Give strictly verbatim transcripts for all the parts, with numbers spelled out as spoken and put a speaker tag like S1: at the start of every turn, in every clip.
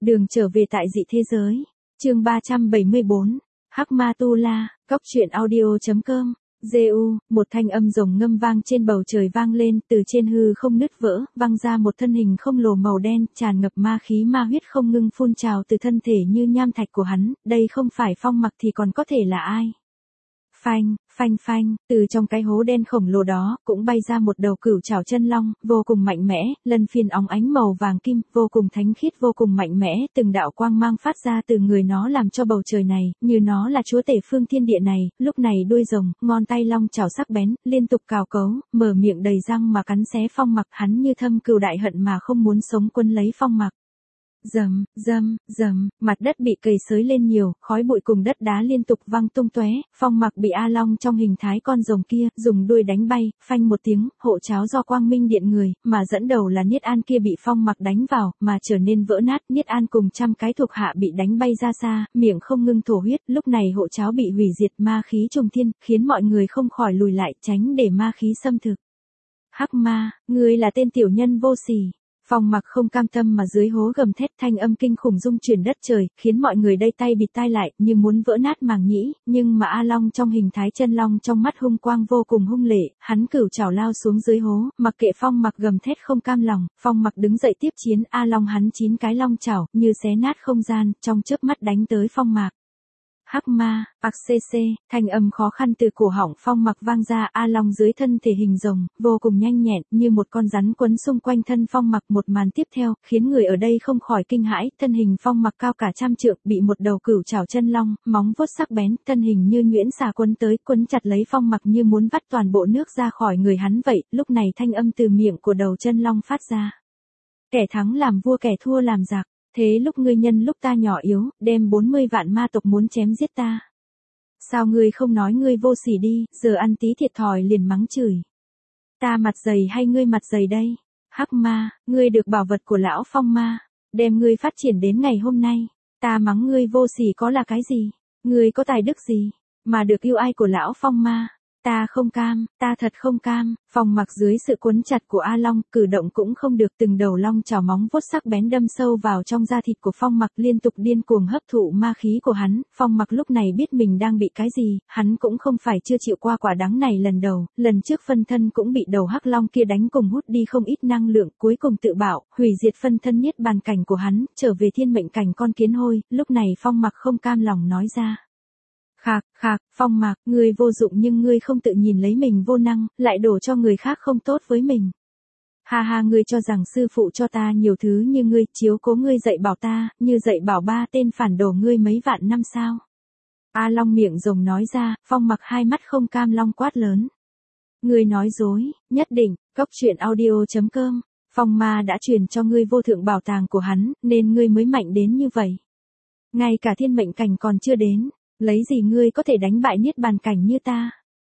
S1: Đường trở về tại dị thế giới. Chương ba trăm bảy mươi bốn. Hắc Ma Tu La, Cóc truyện audio chấm com. giê u, một thanh âm rồng ngâm vang trên bầu trời vang lên, từ trên hư không nứt vỡ, vang ra một thân hình không lồ màu đen, tràn ngập ma khí ma huyết không ngưng phun trào từ thân thể như nham thạch của hắn, đây không phải Phong Mặc thì còn có thể là ai? Phanh, phanh phanh, từ trong cái hố đen khổng lồ đó, cũng bay ra một đầu cửu trảo chân long, vô cùng mạnh mẽ, lân phiên óng ánh màu vàng kim, vô cùng thánh khiết vô cùng mạnh mẽ, từng đạo quang mang phát ra từ người nó làm cho bầu trời này, như nó là chúa tể phương thiên địa này, lúc này đuôi rồng, ngón tay long chảo sắc bén, liên tục cào cấu, mở miệng đầy răng mà cắn xé Phong Mặc, hắn như thâm cừu đại hận mà không muốn sống quân lấy Phong Mặc. Rầm, rầm, rầm, mặt đất bị cầy xới lên nhiều, khói bụi cùng đất đá liên tục văng tung tóe, Phong Mặc bị A Long trong hình thái con rồng kia, dùng đuôi đánh bay, phanh một tiếng, hộ cháo do quang minh điện người, mà dẫn đầu là Niết An kia bị Phong Mặc đánh vào, mà trở nên vỡ nát, Niết An cùng trăm cái thuộc hạ bị đánh bay ra xa, miệng không ngưng thổ huyết, lúc này hộ cháo bị hủy diệt ma khí trùng thiên, khiến mọi người không khỏi lùi lại, tránh để ma khí xâm thực. Hắc Ma, ngươi là tên tiểu nhân vô sỉ. Phong Mặc không cam tâm mà dưới hố gầm thét, thanh âm kinh khủng rung chuyển đất trời, khiến mọi người đây tay bịt tai lại, như muốn vỡ nát màng nhĩ, nhưng mà A Long trong hình thái chân long trong mắt hung quang vô cùng hung lệ, hắn cửu trảo lao xuống dưới hố, mặc kệ Phong Mặc gầm thét không cam lòng, Phong Mặc đứng dậy tiếp chiến, A Long hắn chín cái long chảo, như xé nát không gian, trong chớp mắt đánh tới Phong Mặc. Hắc Ma, ạc xê xê, thanh âm khó khăn từ cổ họng Phong Mặc vang ra, A Long dưới thân thể hình rồng, vô cùng nhanh nhẹn, như một con rắn quấn xung quanh thân Phong Mặc. Một màn tiếp theo, khiến người ở đây không khỏi kinh hãi, thân hình Phong Mặc cao cả trăm trượng, bị một đầu cửu trảo chân long, móng vuốt sắc bén, thân hình như nhuyễn xà quấn tới, quấn chặt lấy Phong Mặc như muốn vắt toàn bộ nước ra khỏi người hắn vậy. Lúc này thanh âm từ miệng của đầu chân long phát ra. Kẻ thắng làm vua, kẻ thua làm giặc. Thế lúc ngươi nhân lúc ta nhỏ yếu, đem bốn mươi vạn ma tộc muốn chém giết ta. Sao ngươi không nói ngươi vô sỉ đi, giờ ăn tí thiệt thòi liền mắng chửi. Ta mặt dày hay ngươi mặt dày đây? Hắc Ma, ngươi được bảo vật của lão Phong Ma, đem ngươi phát triển đến ngày hôm nay. Ta mắng ngươi vô sỉ có là cái gì? Ngươi có tài đức gì, mà được yêu ai của lão Phong Ma? Ta không cam, ta thật không cam. Phong Mặc dưới sự quấn chặt của A Long, cử động cũng không được, từng đầu long chảo móng vuốt sắc bén đâm sâu vào trong da thịt của Phong Mặc, liên tục điên cuồng hấp thụ ma khí của hắn. Phong Mặc lúc này biết mình đang bị cái gì, hắn cũng không phải chưa chịu qua quả đắng này lần đầu, lần trước phân thân cũng bị đầu hắc long kia đánh cùng hút đi không ít năng lượng, cuối cùng tự bạo, hủy diệt phân thân niết bàn cảnh của hắn, trở về thiên mệnh cảnh con kiến hôi. Lúc này Phong Mặc không cam lòng nói ra. Khạc, khạc, Phong Mặc, ngươi vô dụng nhưng ngươi không tự nhìn lấy mình vô năng, lại đổ cho người khác không tốt với mình. Ha ha, ngươi cho rằng sư phụ cho ta nhiều thứ như ngươi, chiếu cố ngươi dạy bảo ta, như dạy bảo ba tên phản đồ ngươi mấy vạn năm sao? A Long miệng rồng nói ra, Phong Mặc hai mắt không cam long quát lớn. Ngươi nói dối, nhất định, cóc truyện audio chấm com, Phong Ma đã truyền cho ngươi vô thượng bảo tàng của hắn, nên ngươi mới mạnh đến như vậy. Ngay cả thiên mệnh cảnh còn chưa đến. Lấy gì ngươi có thể đánh bại niết bàn cảnh như ta?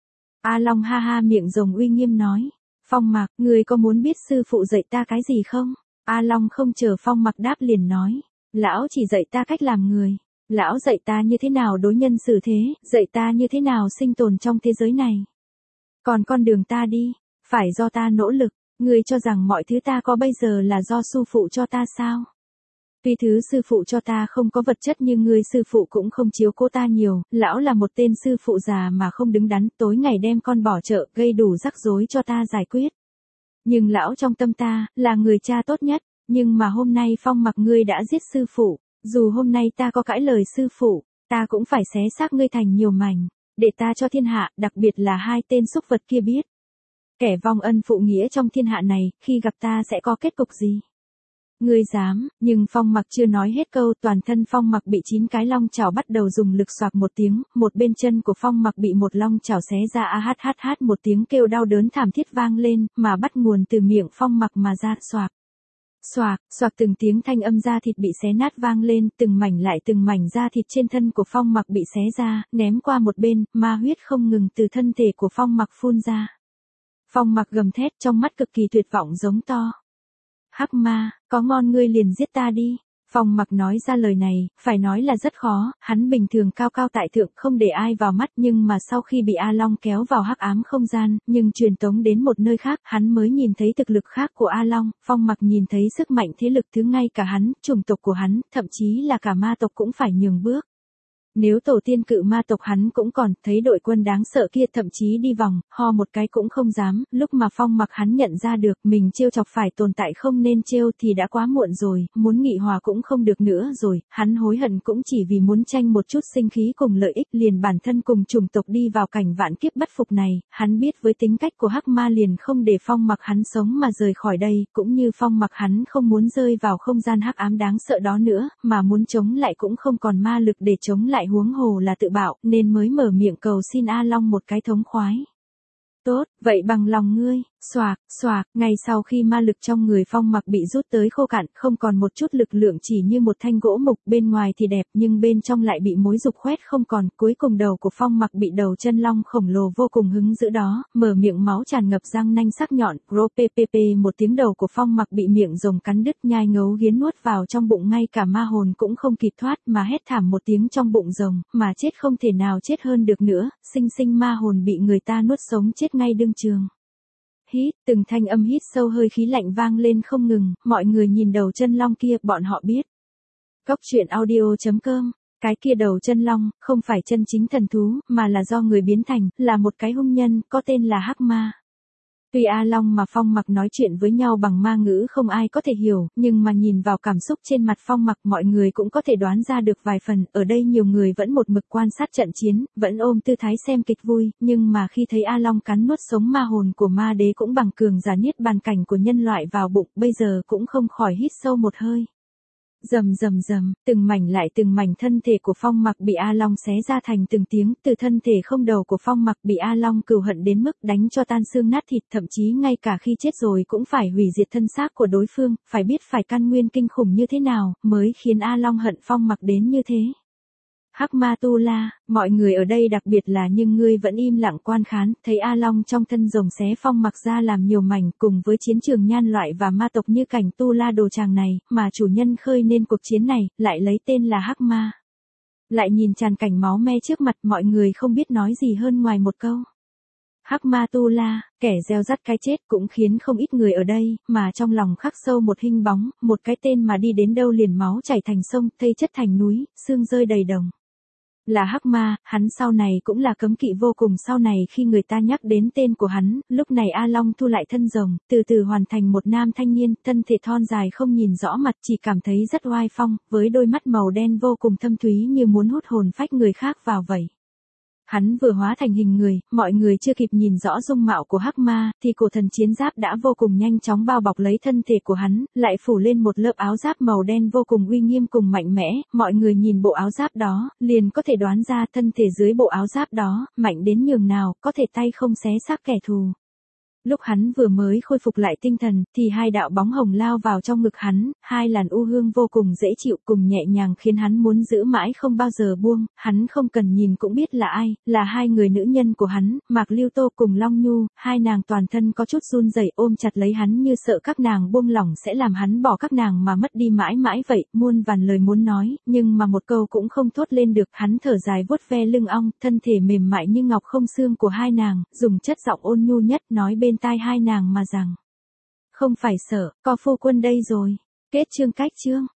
S1: A Long ha ha miệng rồng uy nghiêm nói. Phong Mặc, ngươi có muốn biết sư phụ dạy ta cái gì không? A Long không chờ Phong Mặc đáp liền nói. Lão chỉ dạy ta cách làm người. Lão dạy ta như thế nào đối nhân xử thế, dạy ta như thế nào sinh tồn trong thế giới này. Còn con đường ta đi, phải do ta nỗ lực. Ngươi cho rằng mọi thứ ta có bây giờ là do sư phụ cho ta sao? Tuy thứ sư phụ cho ta không có vật chất nhưng ngươi sư phụ cũng không chiếu cố ta nhiều, lão là một tên sư phụ già mà không đứng đắn, tối ngày đem con bỏ chợ, gây đủ rắc rối cho ta giải quyết. Nhưng lão trong tâm ta, là người cha tốt nhất, nhưng mà hôm nay Phong Mặc ngươi đã giết sư phụ, dù hôm nay ta có cãi lời sư phụ, ta cũng phải xé xác ngươi thành nhiều mảnh, để ta cho thiên hạ, đặc biệt là hai tên súc vật kia biết. Kẻ vong ân phụ nghĩa trong thiên hạ này, khi gặp ta sẽ có kết cục gì? Ngươi dám, nhưng Phong Mặc chưa nói hết câu, toàn thân Phong Mặc bị chín cái long chảo bắt đầu dùng lực xoạc một tiếng, một bên chân của Phong Mặc bị một long chảo xé ra, a hát hát hát một tiếng kêu đau đớn thảm thiết vang lên, mà bắt nguồn từ miệng Phong Mặc mà ra, xoạc. Xoạc, xoạc từng tiếng thanh âm da thịt bị xé nát vang lên, từng mảnh lại từng mảnh da thịt trên thân của Phong Mặc bị xé ra, ném qua một bên, ma huyết không ngừng từ thân thể của Phong Mặc phun ra. Phong Mặc gầm thét trong mắt cực kỳ tuyệt vọng giống to. Hắc Ma, có ngon ngươi liền giết ta đi. Phong Mặc nói ra lời này, phải nói là rất khó, hắn bình thường cao cao tại thượng không để ai vào mắt nhưng mà sau khi bị A Long kéo vào hắc ám không gian, nhưng truyền tống đến một nơi khác, hắn mới nhìn thấy thực lực khác của A Long, Phong Mặc nhìn thấy sức mạnh thế lực thứ ngay cả hắn, chủng tộc của hắn, thậm chí là cả ma tộc cũng phải nhường bước. Nếu tổ tiên cự ma tộc hắn cũng còn, thấy đội quân đáng sợ kia thậm chí đi vòng, ho một cái cũng không dám, lúc mà Phong Mặc hắn nhận ra được mình trêu chọc phải tồn tại không nên trêu thì đã quá muộn rồi, muốn nghị hòa cũng không được nữa rồi, hắn hối hận cũng chỉ vì muốn tranh một chút sinh khí cùng lợi ích liền bản thân cùng chủng tộc đi vào cảnh vạn kiếp bất phục này, hắn biết với tính cách của Hắc Ma liền không để Phong Mặc hắn sống mà rời khỏi đây, cũng như Phong Mặc hắn không muốn rơi vào không gian hắc ám đáng sợ đó nữa, mà muốn chống lại cũng không còn ma lực để chống lại huống hồ là tự bạo, nên mới mở miệng cầu xin A Long một cái thống khoái. Tốt, vậy bằng lòng ngươi, xoạc, xoạc, ngay sau khi ma lực trong người Phong Mặc bị rút tới khô cạn, không còn một chút lực lượng chỉ như một thanh gỗ mục, bên ngoài thì đẹp nhưng bên trong lại bị mối dục khoét không còn, cuối cùng đầu của Phong Mặc bị đầu chân long khổng lồ vô cùng hứng giữ đó, mở miệng máu tràn ngập răng nanh sắc nhọn, rô pê pê pê một tiếng đầu của Phong Mặc bị miệng rồng cắn đứt nhai ngấu nghiến nuốt vào trong bụng ngay cả ma hồn cũng không kịp thoát mà hét thảm một tiếng trong bụng rồng, mà chết không thể nào chết hơn được nữa, sinh sinh ma hồn bị người ta nuốt sống chết ngay đương trường. Hít, từng thanh âm hít sâu hơi khí lạnh vang lên không ngừng, mọi người nhìn đầu chân long kia, bọn họ biết. Cốc truyện audio chấm com, cái kia đầu chân long, không phải chân chính thần thú, mà là do người biến thành, là một cái hung nhân, có tên là Hắc Ma. Tuy A Long mà Phong Mặc nói chuyện với nhau bằng ma ngữ không ai có thể hiểu, nhưng mà nhìn vào cảm xúc trên mặt Phong Mặc mọi người cũng có thể đoán ra được vài phần, ở đây nhiều người vẫn một mực quan sát trận chiến, vẫn ôm tư thái xem kịch vui, nhưng mà khi thấy A Long cắn nuốt sống ma hồn của ma đế cũng bằng cường giả niết bàn cảnh của nhân loại vào bụng, bây giờ cũng không khỏi hít sâu một hơi. Rầm rầm rầm, từng mảnh lại từng mảnh thân thể của Phong Mặc bị A Long xé ra thành từng tiếng, từ thân thể không đầu của Phong Mặc bị A Long cừu hận đến mức đánh cho tan xương nát thịt, thậm chí ngay cả khi chết rồi cũng phải hủy diệt thân xác của đối phương, phải biết phải căn nguyên kinh khủng như thế nào, mới khiến A Long hận Phong Mặc đến như thế. Hắc Ma Tu La, mọi người ở đây đặc biệt là nhưng ngươi vẫn im lặng quan khán, thấy A Long trong thân rồng xé Phong Mặc ra làm nhiều mảnh cùng với chiến trường nhan loại và ma tộc như cảnh Tu La đồ tràng này, mà chủ nhân khơi nên cuộc chiến này, lại lấy tên là Hắc Ma. Lại nhìn tràn cảnh máu me trước mặt mọi người không biết nói gì hơn ngoài một câu. Hắc Ma Tu La, kẻ gieo rắt cái chết cũng khiến không ít người ở đây, mà trong lòng khắc sâu một hình bóng, một cái tên mà đi đến đâu liền máu chảy thành sông, thây chất thành núi, xương rơi đầy đồng. Là Hắc Ma, hắn sau này cũng là cấm kỵ vô cùng sau này khi người ta nhắc đến tên của hắn, lúc này A Long thu lại thân rồng, từ từ hoàn thành một nam thanh niên, thân thể thon dài không nhìn rõ mặt chỉ cảm thấy rất oai phong, với đôi mắt màu đen vô cùng thâm thúy như muốn hút hồn phách người khác vào vậy. Hắn vừa hóa thành hình người, mọi người chưa kịp nhìn rõ dung mạo của Hắc Ma, thì cổ thần chiến giáp đã vô cùng nhanh chóng bao bọc lấy thân thể của hắn, lại phủ lên một lớp áo giáp màu đen vô cùng uy nghiêm cùng mạnh mẽ, mọi người nhìn bộ áo giáp đó, liền có thể đoán ra thân thể dưới bộ áo giáp đó, mạnh đến nhường nào, có thể tay không xé xác kẻ thù. Lúc hắn vừa mới khôi phục lại tinh thần, thì hai đạo bóng hồng lao vào trong ngực hắn, hai làn u hương vô cùng dễ chịu cùng nhẹ nhàng khiến hắn muốn giữ mãi không bao giờ buông, hắn không cần nhìn cũng biết là ai, là hai người nữ nhân của hắn, Mạc Lưu Tô cùng Long Nhu, hai nàng toàn thân có chút run rẩy ôm chặt lấy hắn như sợ các nàng buông lỏng sẽ làm hắn bỏ các nàng mà mất đi mãi mãi vậy, muôn vàn lời muốn nói, nhưng mà một câu cũng không thốt lên được, hắn thở dài vuốt ve lưng ong, thân thể mềm mại như ngọc không xương của hai nàng, dùng chất giọng ôn nhu nhất nói bên tai hai nàng mà rằng. Không phải sợ, có phu quân đây rồi. Kết chương cách chương.